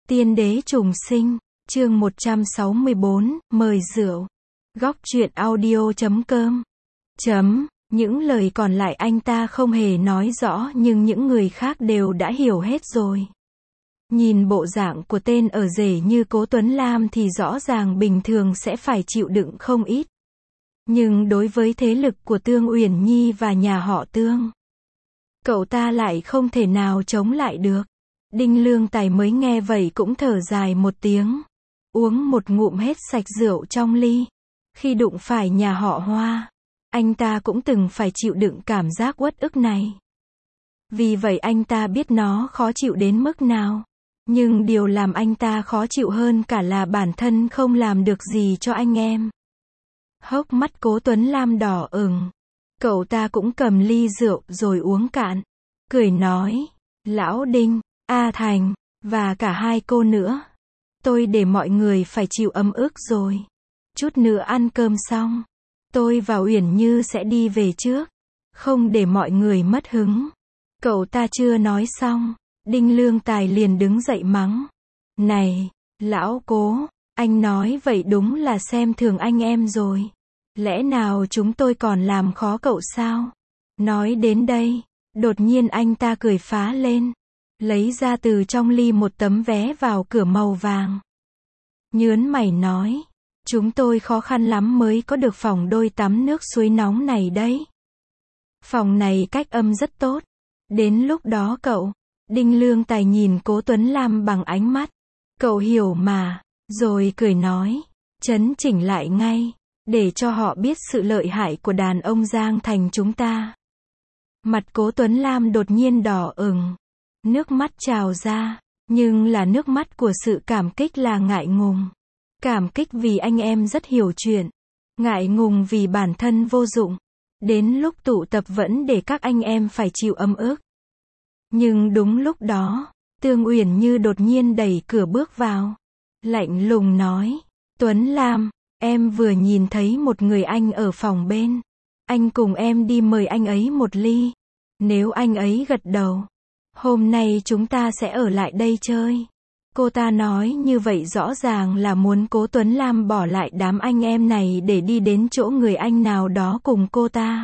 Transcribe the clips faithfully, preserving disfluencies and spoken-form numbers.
Tiên đế trùng sinh, chương một trăm sáu mươi bốn, mời rượu. Góc truyện audio chấm com. Chấm, những lời còn lại anh ta không hề nói rõ nhưng những người khác đều đã hiểu hết rồi. Nhìn bộ dạng của tên ở rể như Cố Tuấn Lam thì rõ ràng bình thường sẽ phải chịu đựng không ít. Nhưng đối với thế lực của Tương Uyển Nhi và nhà họ Tương, cậu ta lại không thể nào chống lại được. Đinh Lương Tài mới nghe vậy cũng thở dài một tiếng, uống một ngụm hết sạch rượu trong ly. Khi đụng phải nhà họ Hoa, anh ta cũng từng phải chịu đựng cảm giác uất ức này. Vì vậy anh ta biết nó khó chịu đến mức nào. Nhưng điều làm anh ta khó chịu hơn cả là bản thân không làm được gì cho anh em. Hốc mắt Cố Tuấn Lam đỏ ửng. Cậu ta cũng cầm ly rượu rồi uống cạn. Cười nói, Lão Đinh, A Thành, và cả hai cô nữa. Tôi để mọi người phải chịu ấm ức rồi. Chút nữa ăn cơm xong, tôi và Uyển Như sẽ đi về trước. Không để mọi người mất hứng. Cậu ta chưa nói xong, Đinh Lương Tài liền đứng dậy mắng. Này, Lão Cố, anh nói vậy đúng là xem thường anh em rồi. Lẽ nào chúng tôi còn làm khó cậu sao? Nói đến đây, đột nhiên anh ta cười phá lên. Lấy ra từ trong ly một tấm vé vào cửa màu vàng. Nhớn mày nói, chúng tôi khó khăn lắm mới có được phòng đôi tắm nước suối nóng này đấy. Phòng này cách âm rất tốt. Đến lúc đó cậu, Đinh Lương Tài nhìn Cố Tuấn Lam bằng ánh mắt. Cậu hiểu mà, rồi cười nói, chấn chỉnh lại ngay, để cho họ biết sự lợi hại của đàn ông Giang Thành chúng ta. Mặt Cố Tuấn Lam đột nhiên đỏ ửng. Nước mắt trào ra, nhưng là nước mắt của sự cảm kích là ngại ngùng. Cảm kích vì anh em rất hiểu chuyện. Ngại ngùng vì bản thân vô dụng. Đến lúc tụ tập vẫn để các anh em phải chịu ấm ức. Nhưng đúng lúc đó, Tương Uyển Như đột nhiên đẩy cửa bước vào. Lạnh lùng nói, Tuấn Lam, em vừa nhìn thấy một người anh ở phòng bên. Anh cùng em đi mời anh ấy một ly. Nếu anh ấy gật đầu, hôm nay chúng ta sẽ ở lại đây chơi. Cô ta nói như vậy rõ ràng là muốn Cố Tuấn Lam bỏ lại đám anh em này để đi đến chỗ người anh nào đó cùng cô ta.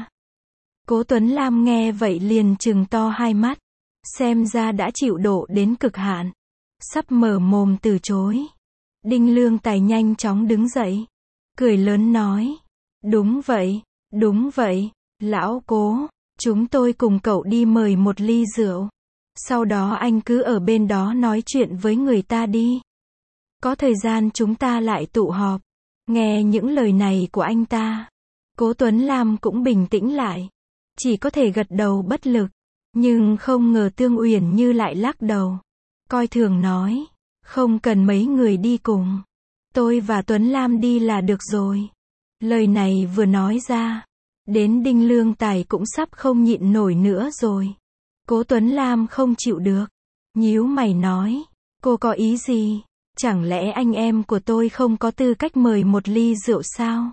Cố Tuấn Lam nghe vậy liền trừng to hai mắt. Xem ra đã chịu độ đến cực hạn. Sắp mở mồm từ chối. Đinh Lương Tài nhanh chóng đứng dậy. Cười lớn nói. Đúng vậy, đúng vậy, Lão Cố, chúng tôi cùng cậu đi mời một ly rượu. Sau đó anh cứ ở bên đó nói chuyện với người ta đi. Có thời gian chúng ta lại tụ họp. Nghe những lời này của anh ta, Cố Tuấn Lam cũng bình tĩnh lại. Chỉ có thể gật đầu bất lực. Nhưng không ngờ Tương Uyển Như lại lắc đầu. Coi thường nói, không cần mấy người đi cùng. Tôi và Tuấn Lam đi là được rồi. Lời này vừa nói ra, đến Đinh Lương Tài cũng sắp không nhịn nổi nữa rồi. Cố Tuấn Lam không chịu được. Nhíu mày nói, cô có ý gì? Chẳng lẽ anh em của tôi không có tư cách mời một ly rượu sao?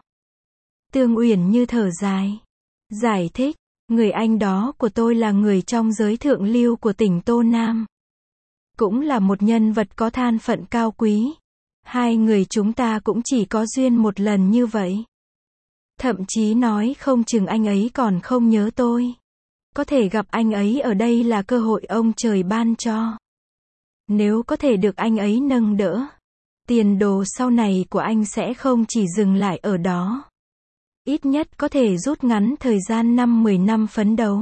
Tương Uyển Như thở dài. Giải thích, người anh đó của tôi là người trong giới thượng lưu của tỉnh Tô Nam. Cũng là một nhân vật có thân phận cao quý. Hai người chúng ta cũng chỉ có duyên một lần như vậy. Thậm chí nói không chừng anh ấy còn không nhớ tôi. Có thể gặp anh ấy ở đây là cơ hội ông trời ban cho. Nếu có thể được anh ấy nâng đỡ, tiền đồ sau này của anh sẽ không chỉ dừng lại ở đó. Ít nhất có thể rút ngắn thời gian năm mười năm phấn đấu.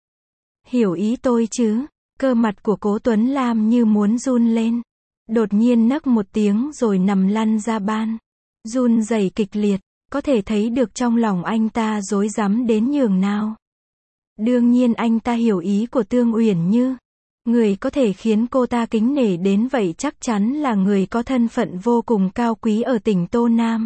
Hiểu ý tôi chứ? Cơ mặt của Cố Tuấn Lam như muốn run lên. Đột nhiên nấc một tiếng rồi nằm lăn ra ban. Run rẩy kịch liệt, có thể thấy được trong lòng anh ta rối rắm đến nhường nào. Đương nhiên anh ta hiểu ý của Tương Uyển Như. Người có thể khiến cô ta kính nể đến vậy chắc chắn là người có thân phận vô cùng cao quý ở tỉnh Tô Nam.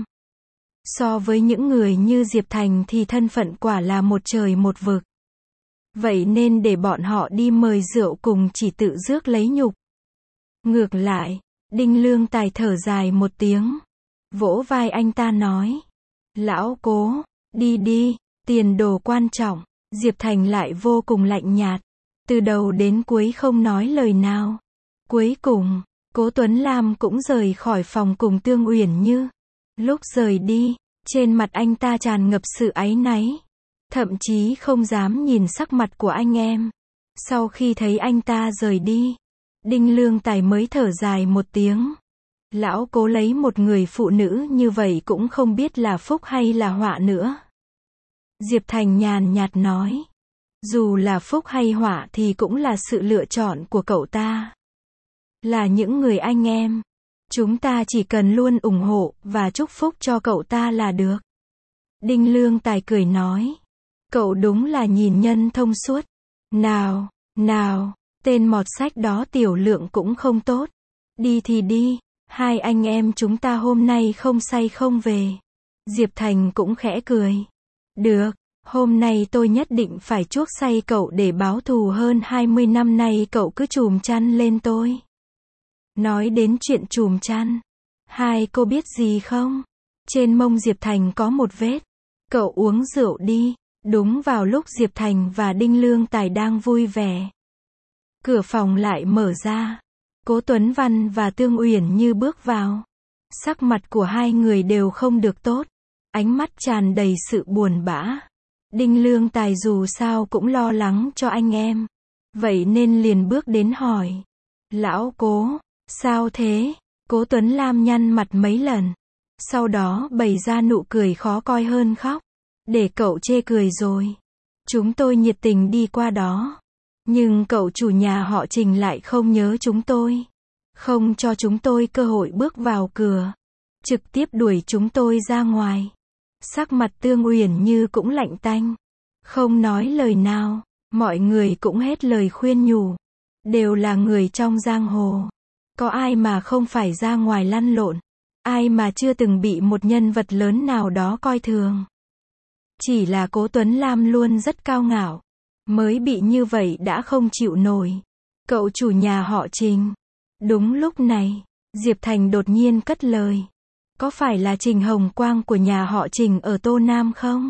So với những người như Diệp Thành thì thân phận quả là một trời một vực. Vậy nên để bọn họ đi mời rượu cùng chỉ tự rước lấy nhục. Ngược lại, Đinh Lương Tài thở dài một tiếng. Vỗ vai anh ta nói. Lão Cố, đi đi, tiền đồ quan trọng. Diệp Thành lại vô cùng lạnh nhạt. Từ đầu đến cuối không nói lời nào. Cuối cùng, Cố Tuấn Lam cũng rời khỏi phòng cùng Tương Uyển Như. Lúc rời đi, trên mặt anh ta tràn ngập sự áy náy. Thậm chí không dám nhìn sắc mặt của anh em. Sau khi thấy anh ta rời đi, Đinh Lương Tài mới thở dài một tiếng. Lão Cố lấy một người phụ nữ như vậy cũng không biết là phúc hay là họa nữa. Diệp Thành nhàn nhạt nói. Dù là phúc hay họa thì cũng là sự lựa chọn của cậu ta. Là những người anh em. Chúng ta chỉ cần luôn ủng hộ và chúc phúc cho cậu ta là được. Đinh Lương Tài cười nói. Cậu đúng là nhìn nhân thông suốt. Nào, nào, tên mọt sách đó tiểu lượng cũng không tốt. Đi thì đi, hai anh em chúng ta hôm nay không say không về. Diệp Thành cũng khẽ cười. Được, hôm nay tôi nhất định phải chuốc say cậu để báo thù hơn hai mươi năm nay cậu cứ chùm chăn lên tôi. Nói đến chuyện chùm chăn, hai cô biết gì không? Trên mông Diệp Thành có một vết. Cậu uống rượu đi. Đúng vào lúc Diệp Thành và Đinh Lương Tài đang vui vẻ. Cửa phòng lại mở ra. Cố Tuấn Văn và Tương Uyển Như bước vào. Sắc mặt của hai người đều không được tốt. Ánh mắt tràn đầy sự buồn bã. Đinh Lương Tài dù sao cũng lo lắng cho anh em. Vậy nên liền bước đến hỏi. Lão Cố, sao thế? Cố Tuấn Lam nhăn mặt mấy lần. Sau đó bày ra nụ cười khó coi hơn khóc. Để cậu chê cười rồi. Chúng tôi nhiệt tình đi qua đó. Nhưng cậu chủ nhà họ Trình lại không nhớ chúng tôi. Không cho chúng tôi cơ hội bước vào cửa. Trực tiếp đuổi chúng tôi ra ngoài. Sắc mặt Tương Uyển Như cũng lạnh tanh. Không nói lời nào. Mọi người cũng hết lời khuyên nhủ. Đều là người trong giang hồ. Có ai mà không phải ra ngoài lăn lộn. Ai mà chưa từng bị một nhân vật lớn nào đó coi thường. Chỉ là Cố Tuấn Lam luôn rất cao ngạo. Mới bị như vậy đã không chịu nổi. Cậu chủ nhà họ Trình. Đúng lúc này, Diệp Thành đột nhiên cất lời. Có phải là Trình Hồng Quang của nhà họ Trình ở Tô Nam không?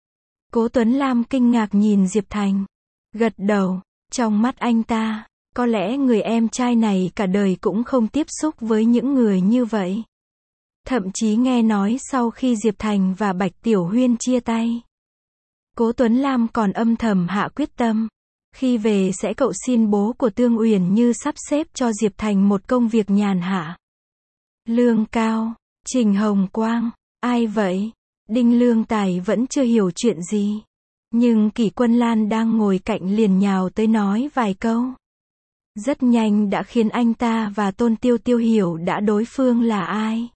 Cố Tuấn Lam kinh ngạc nhìn Diệp Thành. Gật đầu. Trong mắt anh ta, có lẽ người em trai này cả đời cũng không tiếp xúc với những người như vậy. Thậm chí nghe nói sau khi Diệp Thành và Bạch Tiểu Huyên chia tay, Cố Tuấn Lam còn âm thầm hạ quyết tâm. Khi về sẽ cậu xin bố của Tương Uyển Như sắp xếp cho Diệp Thành một công việc nhàn hạ. Lương cao, Trình Hồng Quang, ai vậy? Đinh Lương Tài vẫn chưa hiểu chuyện gì. Nhưng Kỷ Quân Lan đang ngồi cạnh liền nhào tới nói vài câu. Rất nhanh đã khiến anh ta và Tôn Tiêu Tiêu hiểu đã đối phương là ai.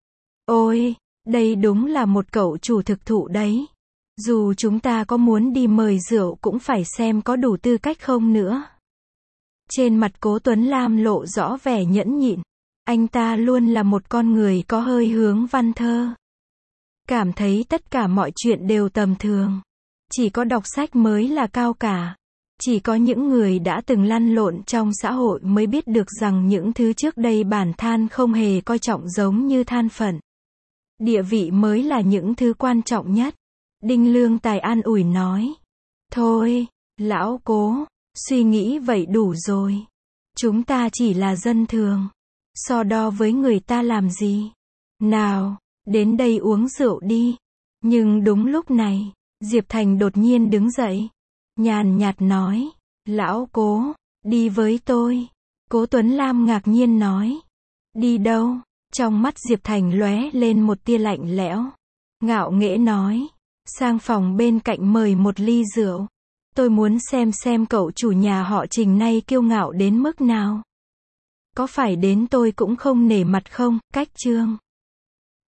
Ôi, đây đúng là một cậu chủ thực thụ đấy. Dù chúng ta có muốn đi mời rượu cũng phải xem có đủ tư cách không nữa. Trên mặt Cố Tuấn Lam lộ rõ vẻ nhẫn nhịn. Anh ta luôn là một con người có hơi hướng văn thơ. Cảm thấy tất cả mọi chuyện đều tầm thường. Chỉ có đọc sách mới là cao cả. Chỉ có những người đã từng lăn lộn trong xã hội mới biết được rằng những thứ trước đây bản than không hề coi trọng giống như than phận. Địa vị mới là những thứ quan trọng nhất. Đinh Lương Tài an ủi nói. Thôi, lão Cố, suy nghĩ vậy đủ rồi. Chúng ta chỉ là dân thường. So đo với người ta làm gì? Nào, đến đây uống rượu đi. Nhưng đúng lúc này, Diệp Thành đột nhiên đứng dậy. Nhàn nhạt nói. Lão Cố, đi với tôi. Cố Tuấn Lam ngạc nhiên nói. Đi đâu? Trong mắt Diệp Thành lóe lên một tia lạnh lẽo. Ngạo nghễ nói. Sang phòng bên cạnh mời một ly rượu. Tôi muốn xem xem cậu chủ nhà họ Trình nay kiêu ngạo đến mức nào. Có phải đến tôi cũng không nể mặt không? Cách chương